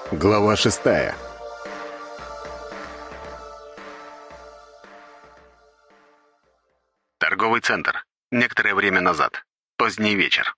Глава 6. Торговый центр. Некоторое время назад. Поздний вечер.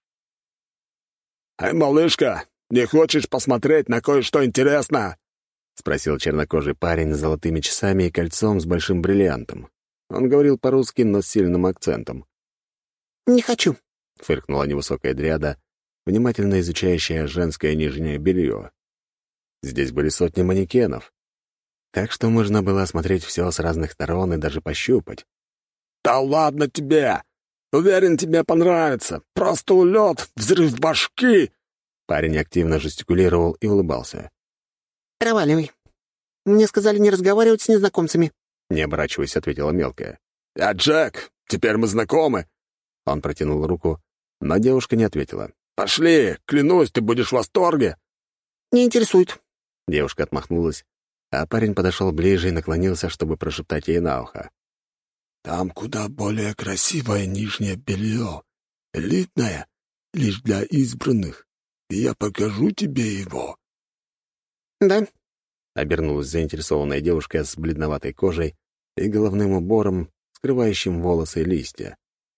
«Эй, малышка, не хочешь посмотреть на кое-что интересное?» — спросил чернокожий парень с золотыми часами и кольцом с большим бриллиантом. Он говорил по-русски, но с сильным акцентом. «Не хочу», — фыркнула невысокая дриада, внимательно изучающая женское нижнее белье. Здесь были сотни манекенов, так что можно было осмотреть все с разных сторон и даже пощупать. «Да ладно тебе! Уверен, тебе понравится! Просто улет, взрыв башки!» Парень активно жестикулировал и улыбался. «Проваливай. Мне сказали не разговаривать с незнакомцами». Не оборачиваясь, ответила мелкая. «Я Джек, теперь мы знакомы!» Он протянул руку, но девушка не ответила. «Пошли, клянусь, ты будешь в восторге!» «Не интересует». Девушка отмахнулась, а парень подошел ближе и наклонился, чтобы прошептать ей на ухо. «Там куда более красивое нижнее белье, элитное, лишь для избранных, и я покажу тебе его». «Да?» — обернулась заинтересованная девушка с бледноватой кожей и головным убором, скрывающим волосы и листья.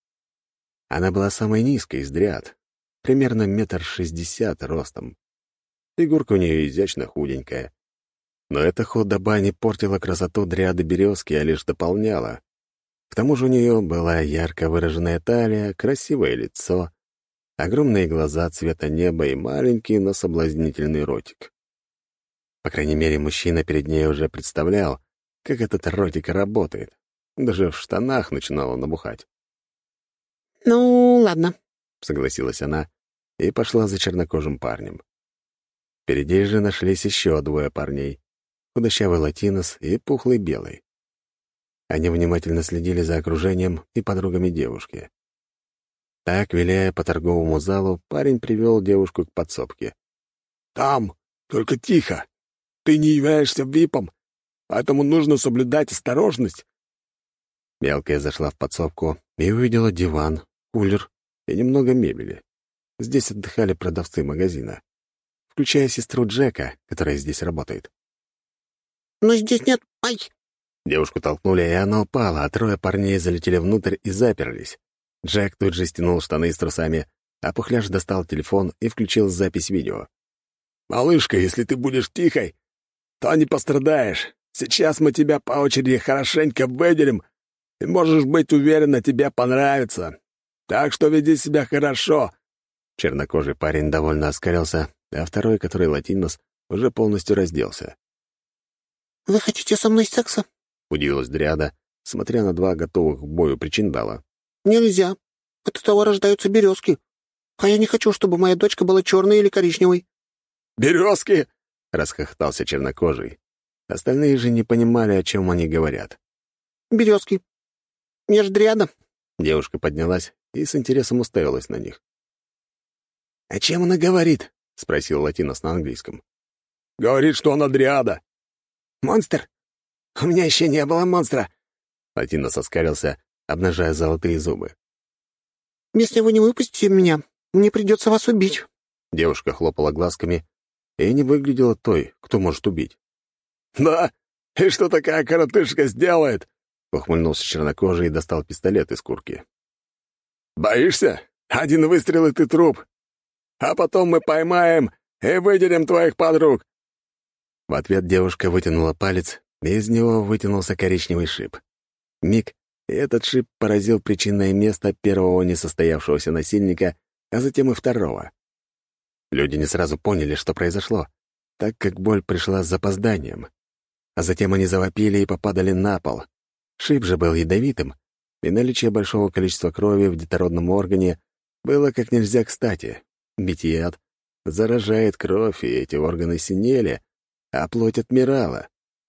Она была самой низкой из дриад, примерно 1,60 м ростом. Фигурка у нее изящно худенькая. Но эта худоба не портила красоту дриады березки, а лишь дополняла. К тому же у нее была ярко выраженная талия, красивое лицо, огромные глаза цвета неба и маленький, но соблазнительный ротик. По крайней мере, мужчина перед ней уже представлял, как этот ротик работает. Даже в штанах начинала набухать. «Ну, ладно», — согласилась она и пошла за чернокожим парнем. Впереди же нашлись еще двое парней — худощавый латинос и пухлый белый. Они внимательно следили за окружением и подругами девушки. Так, виляя по торговому залу, парень привел девушку к подсобке. «Там, только тихо. Ты не являешься випом, поэтому нужно соблюдать осторожность». Мелкая зашла в подсобку и увидела диван, кулер и немного мебели. Здесь отдыхали продавцы магазина, включая сестру Джека, которая здесь работает. «Но здесь нет... Ай!» Девушку толкнули, и она упала, а трое парней залетели внутрь и заперлись. Джек тут же стянул штаны с трусами, а Пухляш достал телефон и включил запись видео. «Малышка, если ты будешь тихой, то не пострадаешь. Сейчас мы тебя по очереди хорошенько выделим, и можешь быть уверена, тебе понравится. Так что веди себя хорошо». Чернокожий парень довольно оскалился, а второй, который латинос, уже полностью разделся. «Вы хотите со мной секса?» — удивилась дриада, смотря на два готовых к бою причиндала. «Нельзя. От того рождаются березки. А я не хочу, чтобы моя дочка была черной или коричневой». «Березки!» — расхохотался чернокожий. Остальные же не понимали, о чем они говорят. «Березки. Я ж дриада». Девушка поднялась и с интересом уставилась на них. «О чем она говорит?» — спросил латинос на английском. «Говорит, что она дриада». «Монстр? У меня еще не было монстра». Латинос оскалился, обнажая золотые зубы. «Если вы не выпустите меня, мне придется вас убить». Девушка хлопала глазками и не выглядела той, кто может убить. «Да? И что такая коротышка сделает?» — ухмыльнулся чернокожий и достал пистолет из куртки. «Боишься? Один выстрел, и ты труп. А потом мы поймаем и выделим твоих подруг». В ответ девушка вытянула палец, и из него вытянулся коричневый шип. Миг, и этот шип поразил причинное место первого несостоявшегося насильника, а затем и второго. Люди не сразу поняли, что произошло, так как боль пришла с запозданием. А затем они завопили и попадали на пол. Шип же был ядовитым, и наличие большого количества крови в детородном органе было как нельзя кстати. Ведь яд заражает кровь, и эти органы синели, а плоть отмирала.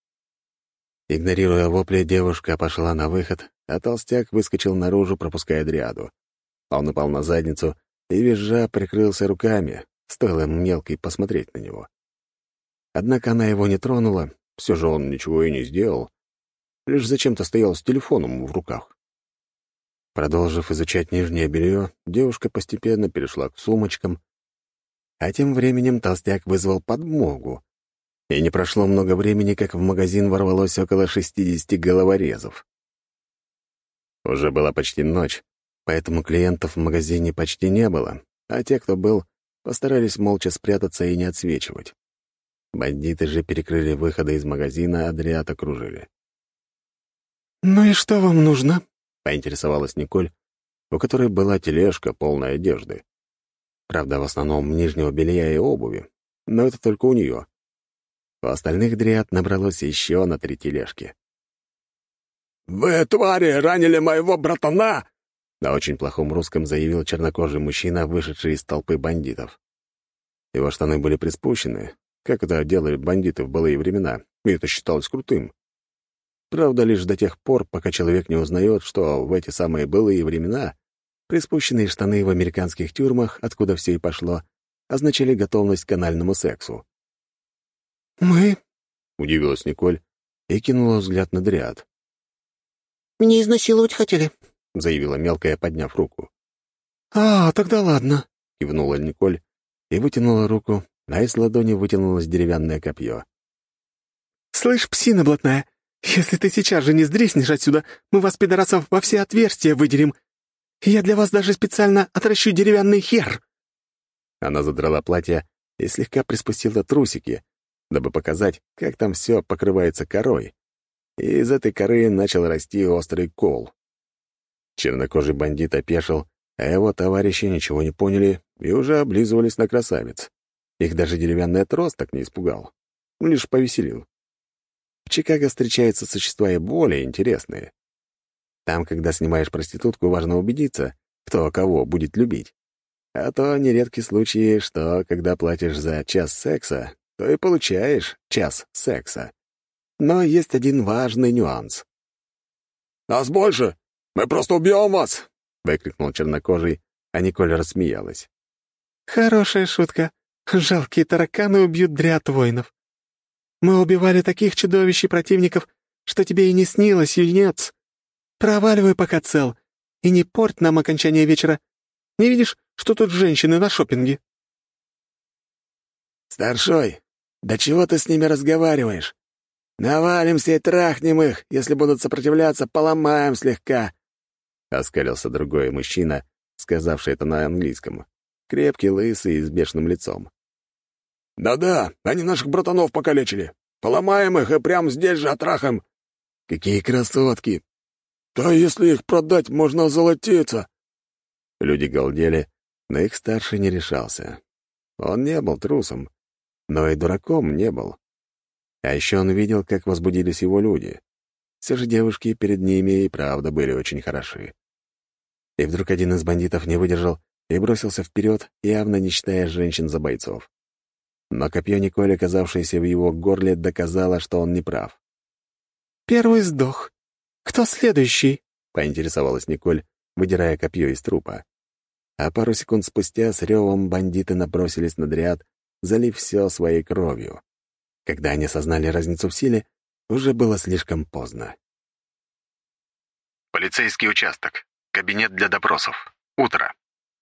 Игнорируя вопли, девушка пошла на выход, а толстяк выскочил наружу, пропуская дриаду. Он упал на задницу и, визжа, прикрылся руками, стоило мелкой посмотреть на него. Однако она его не тронула, все же он ничего и не сделал, лишь зачем-то стоял с телефоном в руках. Продолжив изучать нижнее белье, девушка постепенно перешла к сумочкам, а тем временем толстяк вызвал подмогу, И не прошло много времени, как в магазин ворвалось около 60 головорезов. Уже была почти ночь, поэтому клиентов в магазине почти не было, а те, кто был, постарались молча спрятаться и не отсвечивать. Бандиты же перекрыли выходы из магазина, а Дриад окружили. «Ну и что вам нужно?» — поинтересовалась Николь, у которой была тележка, полная одежды. Правда, в основном нижнего белья и обуви, но это только у нее. У остальных Дриад набралось еще на 3 тележки. «Вы, твари, ранили моего братана!» На очень плохом русском заявил чернокожий мужчина, вышедший из толпы бандитов. Его штаны были приспущены, как это делали бандиты в былые времена, и это считалось крутым. Правда, лишь до тех пор, пока человек не узнает, что в эти самые былые времена приспущенные штаны в американских тюрьмах, откуда все и пошло, означали готовность к анальному сексу. «Мы?» — удивилась Николь и кинула взгляд на Дриад. «Меня изнасиловать хотели», — заявила мелкая, подняв руку. Тогда ладно», — кивнула Николь и вытянула руку, а из ладони вытянулось деревянное копье. «Слышь, псина блатная, если ты сейчас же не сдриснешь отсюда, мы вас, пидорасов, во все отверстия выдерем. Я для вас даже специально отращу деревянный хер». Она задрала платье и слегка приспустила трусики, дабы показать, как там все покрывается корой. И из этой коры начал расти острый кол. Чернокожий бандит опешил, а его товарищи ничего не поняли и уже облизывались на красавиц. Их даже деревянный отросток не испугал, лишь повеселил. В Чикаго встречаются существа и более интересные. Там, когда снимаешь проститутку, важно убедиться, кто кого будет любить. А то нередки случаи, что, когда платишь за час секса, то и получаешь час секса. Но есть один важный нюанс. «Нас больше! Мы просто убьем вас!» — выкрикнул чернокожий, а Николь рассмеялась. «Хорошая шутка. Жалкие тараканы убьют Дриад воинов. Мы убивали таких чудовищ и противников, что тебе и не снилось, юнец. Проваливай, пока цел, и не порть нам окончание вечера. Не видишь, что тут женщины на шопинге?» «Старшой, да чего ты с ними разговариваешь? Навалимся и трахнем их. Если будут сопротивляться, поломаем слегка», — оскалился другой мужчина, сказавший это на английском. Крепкий, лысый и с бешеным лицом. «Да-да, они наших братанов покалечили. Поломаем их и прямо здесь же отрахаем». «Какие красотки!» «Да если их продать, можно озолотиться». Люди галдели, но их старший не решался. Он не был трусом, но и дураком не был. А еще он видел, как возбудились его люди. Все же девушки перед ними и правда были очень хороши. И вдруг один из бандитов не выдержал и бросился вперед, явно не считая женщин за бойцов. Но копье Николь, оказавшееся в его горле, доказало, что он не прав. «Первый сдох. Кто следующий?» — поинтересовалась Николь, выдирая копье из трупа. А пару секунд спустя с ревом бандиты набросились на Дриад, залив все своей кровью. Когда они осознали разницу в силе, уже было слишком поздно. Полицейский участок. Кабинет для допросов. Утро.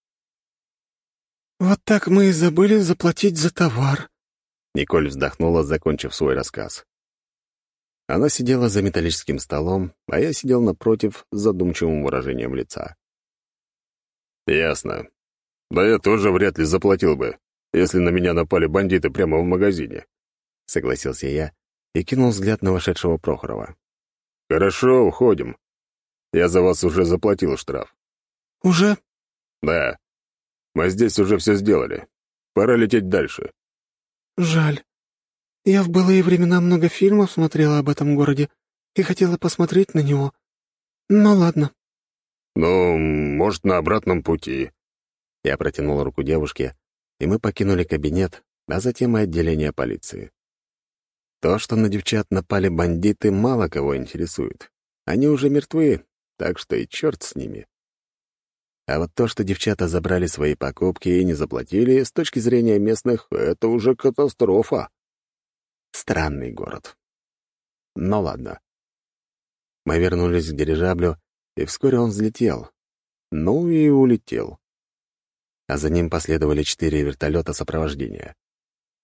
«Вот так мы и забыли заплатить за товар», — Николь вздохнула, закончив свой рассказ. Она сидела за металлическим столом, а я сидел напротив с задумчивым выражением лица. «Ясно. Да я тоже вряд ли заплатил бы, если на меня напали бандиты прямо в магазине», — согласился я и кинул взгляд на вошедшего Прохорова. «Хорошо, уходим. Я за вас уже заплатил штраф». «Уже?» «Да. Мы здесь уже все сделали. Пора лететь дальше». «Жаль. Я в былые времена много фильмов смотрела об этом городе и хотела посмотреть на него. Ну, ладно». «Ну, может, на обратном пути». Я протянул руку девушке, и мы покинули кабинет, а затем и отделение полиции. То, что на девчат напали бандиты, мало кого интересует. Они уже мертвы, так что и черт с ними. А вот то, что девчата забрали свои покупки и не заплатили, с точки зрения местных, это уже катастрофа. Странный город. Ну ладно. Мы вернулись к дирижаблю, и вскоре он взлетел. Ну и улетел. А за ним последовали 4 вертолета сопровождения.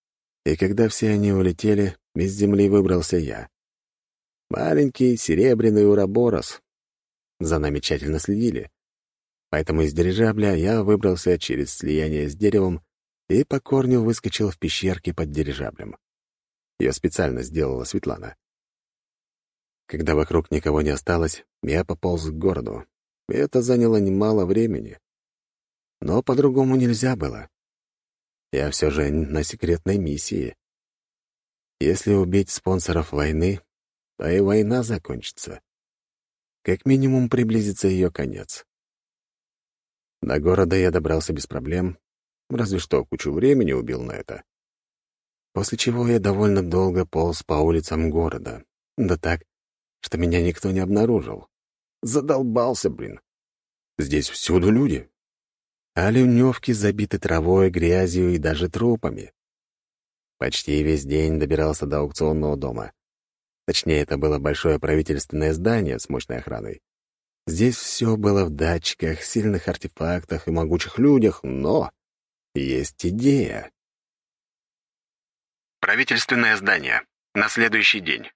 И когда все они улетели, из земли выбрался я. Маленький серебряный уроборос. За нами тщательно следили. Поэтому из дирижабля я выбрался через слияние с деревом и по корню выскочил в пещерке под дирижаблем. Ее специально сделала Светлана. Когда вокруг никого не осталось, я пополз к городу. И это заняло немало времени. Но по-другому нельзя было. Я все же на секретной миссии. Если убить спонсоров войны, то и война закончится. Как минимум приблизится ее конец. До города я добрался без проблем, разве что кучу времени убил на это. После чего я довольно долго полз по улицам города. Да так, что меня никто не обнаружил. Задолбался, блин. Здесь всюду люди. А ливневки забиты травой, грязью и даже трупами. Почти весь день добирался до аукционного дома. Точнее, это было большое правительственное здание с мощной охраной. Здесь все было в датчиках, сильных артефактах и могучих людях, но есть идея. Правительственное здание. На следующий день.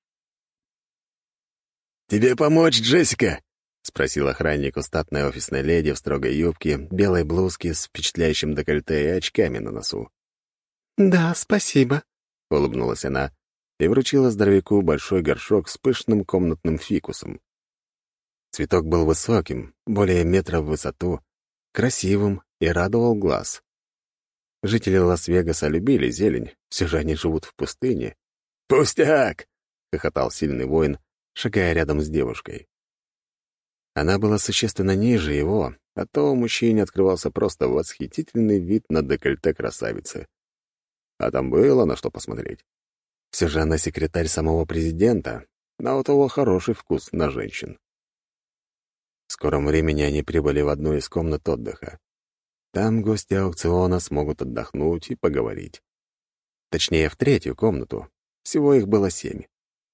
«Тебе помочь, Джессика?» — спросил охранник у статной офисной леди в строгой юбке, белой блузке с впечатляющим декольте и очками на носу. «Да, спасибо», — улыбнулась она и вручила здоровяку большой горшок с пышным комнатным фикусом. Цветок был высоким, более метра в высоту, красивым и радовал глаз. Жители Лас-Вегаса любили зелень, все же они живут в пустыне. «Пустяк!» — хохотал сильный воин, шагая рядом с девушкой. Она была существенно ниже его, а то мужчине открывался просто восхитительный вид на декольте красавицы. А там было на что посмотреть. Все же она секретарь самого президента, а у того хороший вкус на женщин. В скором времени они прибыли в одну из комнат отдыха. Там гости аукциона смогут отдохнуть и поговорить. Точнее, в третью комнату. Всего их было 7.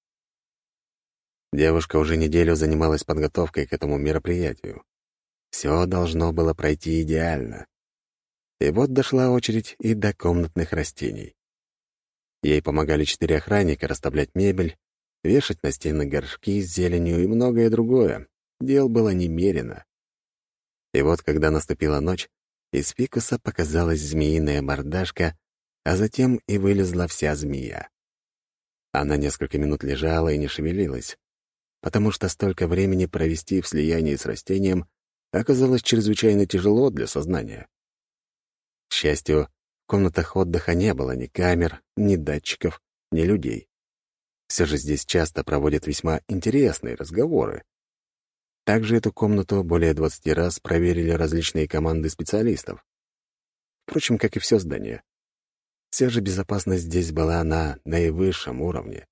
Девушка уже неделю занималась подготовкой к этому мероприятию. Все должно было пройти идеально. И вот дошла очередь и до комнатных растений. Ей помогали 4 охранника расставлять мебель, вешать на стены горшки с зеленью и многое другое. Дел было немерено. И вот, когда наступила ночь, из фикуса показалась змеиная мордашка, а затем и вылезла вся змея. Она несколько минут лежала и не шевелилась, потому что столько времени провести в слиянии с растением оказалось чрезвычайно тяжело для сознания. К счастью, в комнатах отдыха не было ни камер, ни датчиков, ни людей. Все же здесь часто проводят весьма интересные разговоры. Также эту комнату более 20 раз проверили различные команды специалистов. Впрочем, как и все здание. Все же безопасность здесь была на наивысшем уровне.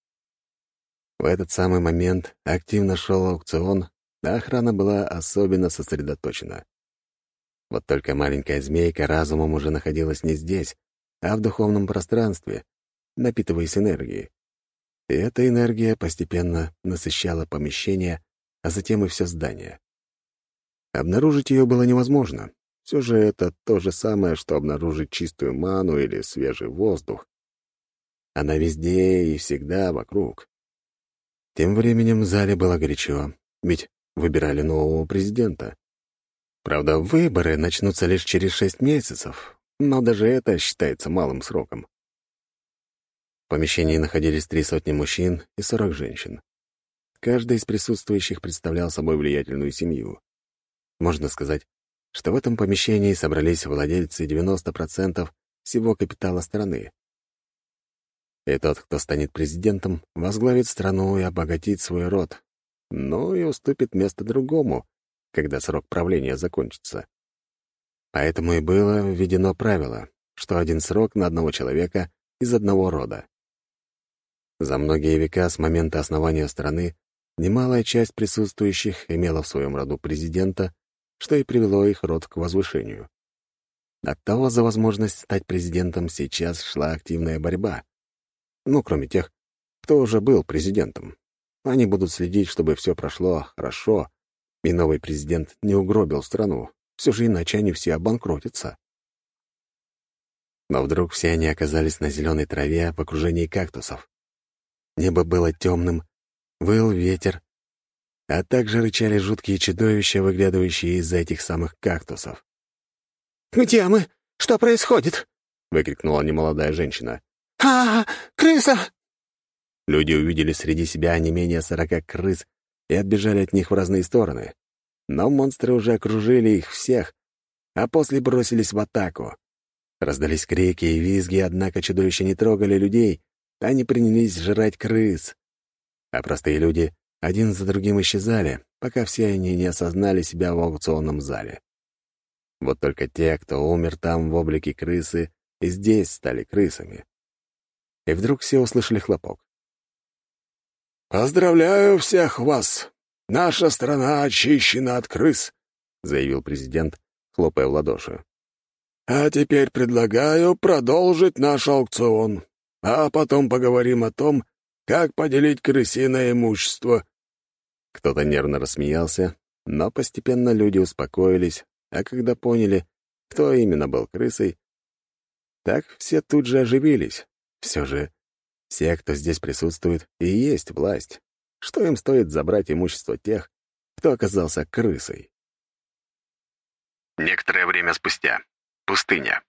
В этот самый момент активно шел аукцион, а охрана была особенно сосредоточена. Вот только маленькая змейка разумом уже находилась не здесь, а в духовном пространстве, напитываясь энергией. И эта энергия постепенно насыщала помещение, а затем и все здание. Обнаружить ее было невозможно. Все же это то же самое, что обнаружить чистую ману или свежий воздух. Она везде и всегда вокруг. Тем временем в зале было горячо, ведь выбирали нового президента. Правда, выборы начнутся лишь через 6 месяцев, но даже это считается малым сроком. В помещении находились 300 мужчин и 40 женщин. Каждый из присутствующих представлял собой влиятельную семью. Можно сказать, что в этом помещении собрались владельцы 90% всего капитала страны. И тот, кто станет президентом, возглавит страну и обогатит свой род, но и уступит место другому, когда срок правления закончится. Поэтому и было введено правило, что один срок на одного человека из одного рода. За многие века с момента основания страны немалая часть присутствующих имела в своем роду президента, что и привело их род к возвышению. Оттого за возможность стать президентом сейчас шла активная борьба. Ну, кроме тех, кто уже был президентом. Они будут следить, чтобы все прошло хорошо, и новый президент не угробил страну. Все же иначе они все обанкротятся. Но вдруг все они оказались на зеленой траве в окружении кактусов. Небо было темным, выл ветер, а также рычали жуткие чудовища, выглядывающие из-за этих самых кактусов. «Где мы? Что происходит?» — выкрикнула немолодая женщина. Крыса!» Люди увидели среди себя не менее 40 крыс и отбежали от них в разные стороны. Но монстры уже окружили их всех, а после бросились в атаку. Раздались крики и визги, однако чудовища не трогали людей, они принялись жрать крыс. А простые люди один за другим исчезали, пока все они не осознали себя в аукционном зале. Вот только те, кто умер там в облике крысы, и здесь стали крысами. И вдруг все услышали хлопок. «Поздравляю всех вас! Наша страна очищена от крыс», — заявил президент, хлопая в ладоши. «А теперь предлагаю продолжить наш аукцион, а потом поговорим о том, как поделить крысиное имущество». Кто-то нервно рассмеялся, но постепенно люди успокоились, а когда поняли, кто именно был крысой, так все тут же оживились. Все же все, кто здесь присутствует, и есть власть. Что им стоит забрать имущество тех, кто оказался крысой? Некоторое время спустя. Пустыня.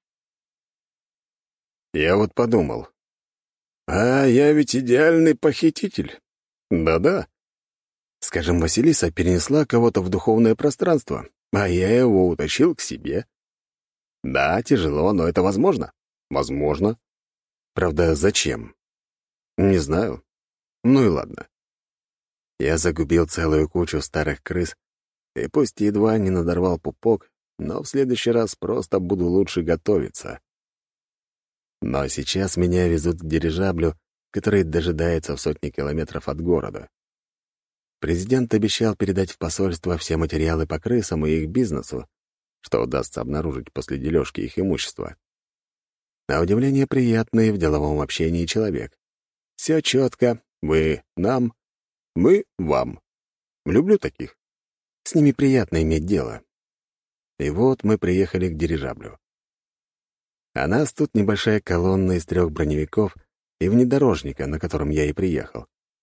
Я вот подумал. «А я ведь идеальный похититель». Да-да. Скажем, Василиса перенесла кого-то в духовное пространство, а я его утащил к себе. Да, тяжело, но это возможно. Возможно. Правда, зачем? Не знаю. Ну и ладно. Я загубил целую кучу старых крыс, и пусть едва не надорвал пупок, но в следующий раз просто буду лучше готовиться. Но сейчас меня везут к дирижаблю, который дожидается в сотни километров от города. Президент обещал передать в посольство все материалы по крысам и их бизнесу, что удастся обнаружить после дележки их имущества. На удивление приятный в деловом общении человек. Все четко, вы нам, мы вам. Люблю таких. С ними приятно иметь дело. И вот мы приехали к дирижаблю. А нас тут небольшая колонна из 3 броневиков и внедорожника, на котором я и приехал.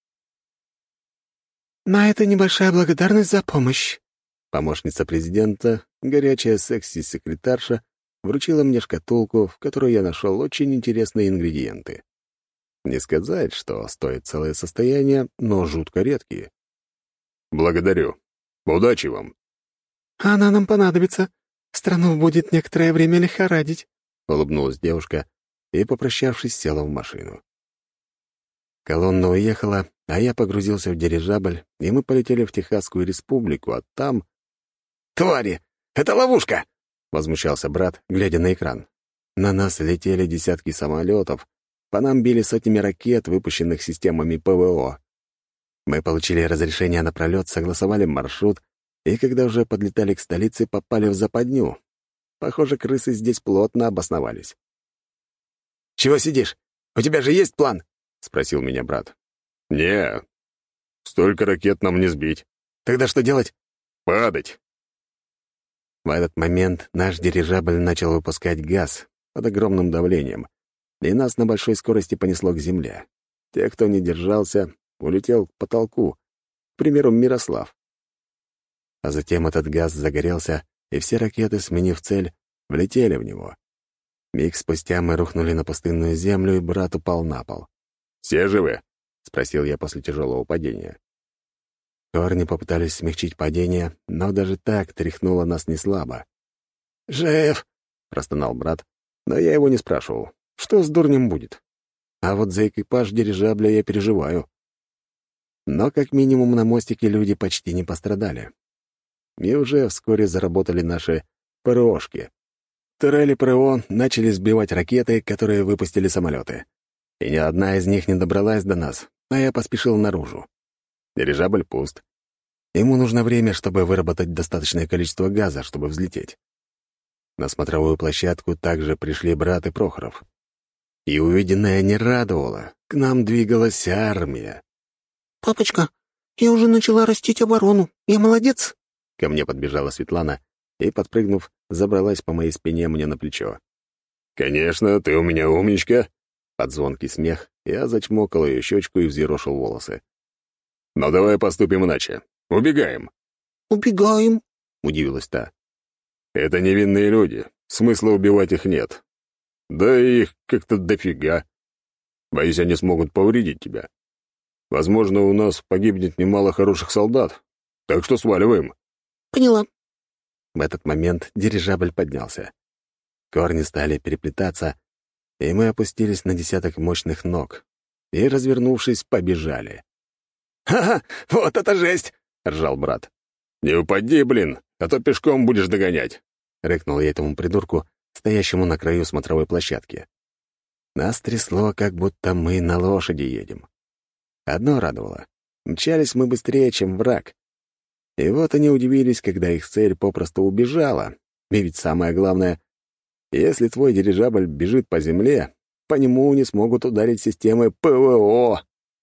«На это небольшая благодарность за помощь». Помощница президента, горячая секси-секретарша, вручила мне шкатулку, в которой я нашел очень интересные ингредиенты. Не сказать, что стоит целое состояние, но жутко редкие. «Благодарю. Удачи вам!» «Она нам понадобится. Страну будет некоторое время лихорадить», — улыбнулась девушка и, попрощавшись, села в машину. Колонна уехала, а я погрузился в дирижабль, и мы полетели в Техасскую республику, а там... «Твари! Это ловушка!» — возмущался брат, глядя на экран. На нас летели десятки самолетов, по нам били сотнями ракет, выпущенных системами ПВО. Мы получили разрешение на пролет, согласовали маршрут, и когда уже подлетали к столице, попали в западню. Похоже, крысы здесь плотно обосновались. «Чего сидишь? У тебя же есть план?» — спросил меня брат. «Не, столько ракет нам не сбить». «Тогда что делать?» «Падать». В этот момент наш дирижабль начал выпускать газ под огромным давлением, и нас на большой скорости понесло к земле. Те, кто не держался, улетел к потолку, к примеру, Мирослав. А затем этот газ загорелся, и все ракеты, сменив цель, влетели в него. Миг спустя мы рухнули на пустынную землю, и брат упал на пол. «Все живы?» — спросил я после тяжелого падения. Парни попытались смягчить падение, но даже так тряхнуло нас неслабо. «Жив!» — простонал брат, но я его не спрашивал. Что с дурнем будет? А вот за экипаж дирижабля я переживаю. Но как минимум на мостике люди почти не пострадали. И уже вскоре заработали наши ПРОшки. Турели ПРО начали сбивать ракеты, которые выпустили самолеты. И ни одна из них не добралась до нас, а я поспешил наружу. Дирижабль пуст. Ему нужно время, чтобы выработать достаточное количество газа, чтобы взлететь. На смотровую площадку также пришли брат и Прохоров. И увиденное не радовало. К нам двигалась армия. «Папочка, я уже начала растить оборону. Я молодец?» Ко мне подбежала Светлана и, подпрыгнув, забралась по моей спине мне на плечо. «Конечно, ты у меня умничка!» Под звонкий смех я зачмокал ее щечку и взъерошил волосы. «Но давай поступим иначе. Убегаем!» «Убегаем?» — удивилась та. «Это невинные люди. Смысла убивать их нет. Да и их как-то дофига. Боюсь, они смогут повредить тебя. Возможно, у нас погибнет немало хороших солдат. Так что сваливаем». «Поняла». В этот момент дирижабль поднялся. Корни стали переплетаться, и мы опустились на десяток мощных ног и, развернувшись, побежали. «Ха-ха, вот это жесть!» — ржал брат. «Не упади, блин, а то пешком будешь догонять!» — рыкнул я этому придурку, стоящему на краю смотровой площадки. Нас трясло, как будто мы на лошади едем. Одно радовало — мчались мы быстрее, чем враг. И вот они удивились, когда их цель попросту убежала. И ведь самое главное, если твой дирижабль бежит по земле, по нему не смогут ударить системы ПВО.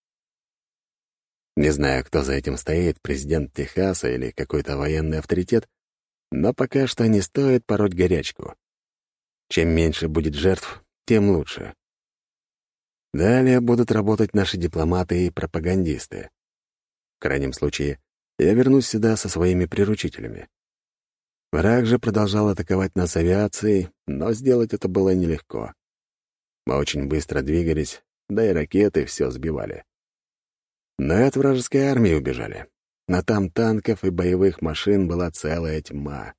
Не знаю, кто за этим стоит, президент Техаса или какой-то военный авторитет, но пока что не стоит пороть горячку. Чем меньше будет жертв, тем лучше. Далее будут работать наши дипломаты и пропагандисты. В крайнем случае, я вернусь сюда со своими приручителями. Враг же продолжал атаковать нас авиацией, но сделать это было нелегко. Мы очень быстро двигались, да и ракеты все сбивали. Но и от вражеской армии убежали. Но там танков и боевых машин была целая тьма.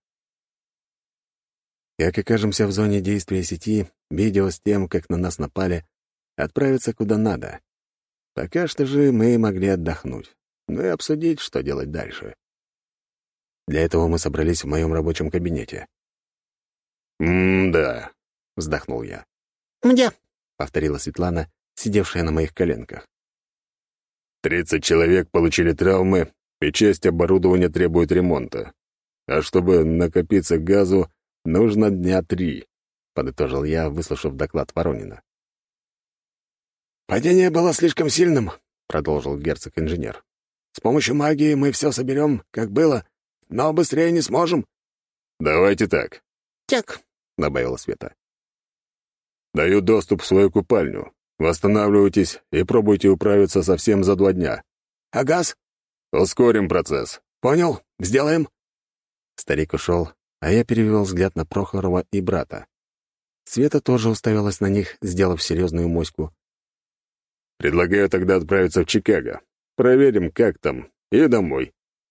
Как окажемся в зоне действия сети, видео с тем, как на нас напали, отправится куда надо. Пока что же мы могли отдохнуть, ну и обсудить, что делать дальше. Для этого мы собрались в моем рабочем кабинете. «М-да», — вздохнул я. «Где?» — повторила Светлана, сидевшая на моих коленках. 30 человек получили травмы, и часть оборудования требует ремонта. А чтобы накопиться к газу, нужно 3 дня, — подытожил я, выслушав доклад Воронина. «Падение было слишком сильным», — продолжил герцог-инженер. «С помощью магии мы все соберем, как было, но быстрее не сможем». «Давайте так», «Так», — добавила Света. «Даю доступ в свою купальню. Восстанавливайтесь и пробуйте управиться совсем за 2 дня. «А газ?» Ускорим процесс». «Понял, сделаем». Старик ушел, а я перевел взгляд на Прохорова и брата. Света тоже уставилась на них, сделав серьезную моську. «Предлагаю тогда отправиться в Чикаго. Проверим, как там, и домой».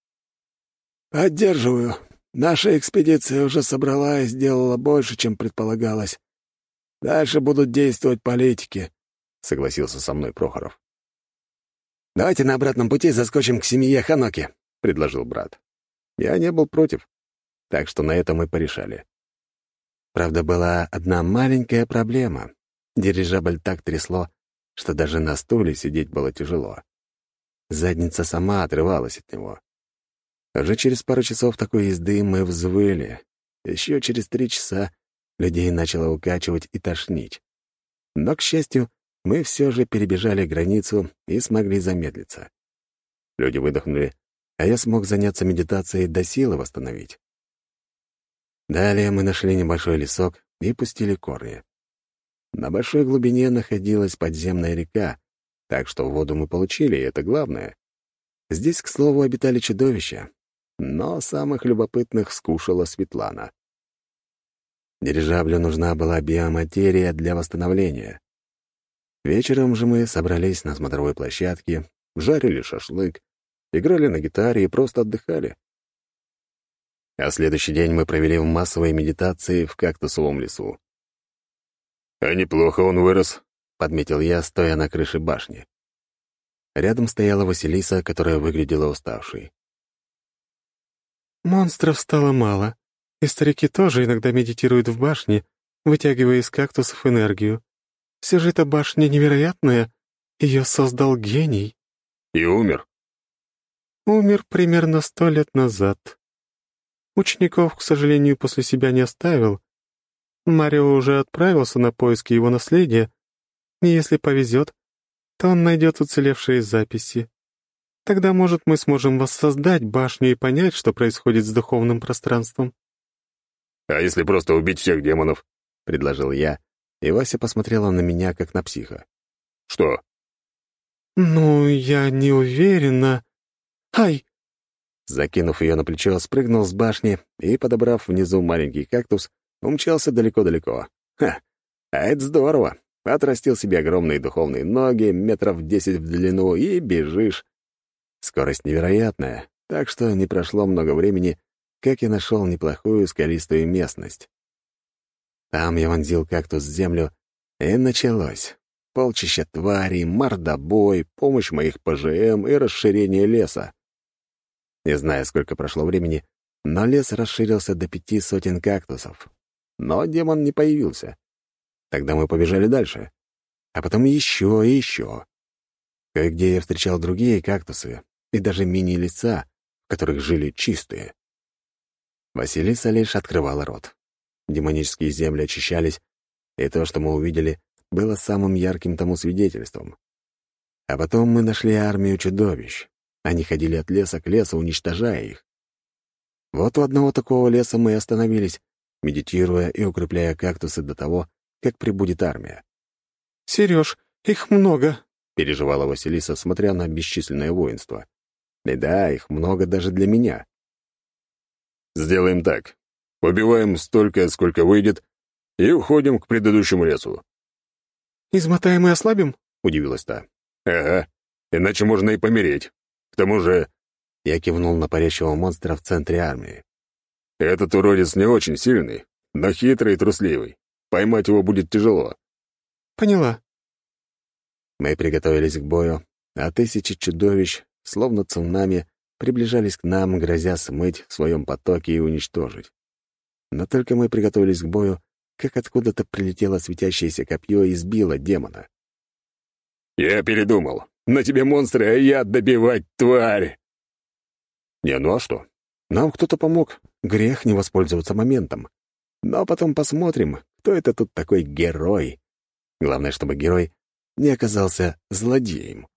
«Поддерживаю. Наша экспедиция уже собрала и сделала больше, чем предполагалось. Дальше будут действовать политики», — согласился со мной Прохоров. «Давайте на обратном пути заскочим к семье Ханоки», — предложил брат. Я не был против, так что на этом мы порешали. Правда, была одна маленькая проблема. Дирижабль так трясло, что даже на стуле сидеть было тяжело. Задница сама отрывалась от него. Уже через пару часов такой езды мы взвыли. Еще через 3 часа людей начало укачивать и тошнить. Но, к счастью, мы все же перебежали границу и смогли замедлиться. Люди выдохнули, а я смог заняться медитацией до силы восстановить. Далее мы нашли небольшой лесок и пустили корни. На большой глубине находилась подземная река, так что воду мы получили, и это главное. Здесь, к слову, обитали чудовища, но самых любопытных скушала Светлана. Дирижаблю нужна была биоматерия для восстановления. Вечером же мы собрались на смотровой площадке, жарили шашлык, играли на гитаре и просто отдыхали. А следующий день мы провели в массовой медитации в кактусовом лесу. «А неплохо он вырос», — подметил я, стоя на крыше башни. Рядом стояла Василиса, которая выглядела уставшей. «Монстров стало мало, и старики тоже иногда медитируют в башне, вытягивая из кактусов энергию. Все же эта башня невероятная, ее создал гений». «И умер?» «Умер примерно 100 лет назад. Учеников, к сожалению, после себя не оставил. Марио уже отправился на поиски его наследия, и если повезет, то он найдет уцелевшие записи. Тогда, может, мы сможем воссоздать башню и понять, что происходит с духовным пространством». «А если просто убить всех демонов?» — предложил я, и Вася посмотрела на меня, как на психа. «Что?» «Ну, я не уверена. Ай!» Закинув ее на плечо, спрыгнул с башни и, подобрав внизу маленький кактус, умчался далеко-далеко. Ха! А это здорово! Отрастил себе огромные духовные ноги, метров 10 в длину, и бежишь. Скорость невероятная, так что не прошло много времени, как я нашел неплохую скалистую местность. Там я вонзил кактус в землю, и началось. Полчища тварей, мордобой, помощь моих ПЖМ и расширение леса. Не знаю, сколько прошло времени, но лес расширился до 5 сотен кактусов. Но демон не появился. Тогда мы побежали дальше. А потом еще и еще. Кое-где я встречал другие кактусы и даже мини-леса, в которых жили чистые. Василиса лишь открывала рот. Демонические земли очищались, и то, что мы увидели, было самым ярким тому свидетельством. А потом мы нашли армию чудовищ. Они ходили от леса к лесу, уничтожая их. Вот у одного такого леса мы и остановились, медитируя и укрепляя кактусы до того, как прибудет армия. «Серёж, их много», — переживала Василиса, смотря на бесчисленное воинство. И да, их много даже для меня. «Сделаем так. Убиваем столько, сколько выйдет, и уходим к предыдущему лесу». «Измотаем и ослабим?» — удивилась та. «Ага, иначе можно и помереть. К тому же...» Я кивнул на парящего монстра в центре армии. «Этот уродец не очень сильный, но хитрый и трусливый. Поймать его будет тяжело». «Поняла». Мы приготовились к бою, а тысячи чудовищ, словно цунами, приближались к нам, грозя смыть в своем потоке и уничтожить. Но только мы приготовились к бою, как откуда-то прилетело светящееся копье и сбило демона. «Я передумал. На тебе монстры, а я добивать, тварь!» Не, ну а что? Нам кто-то помог. Грех не воспользоваться моментом. Но потом посмотрим, кто это тут такой герой. Главное, чтобы герой не оказался злодеем.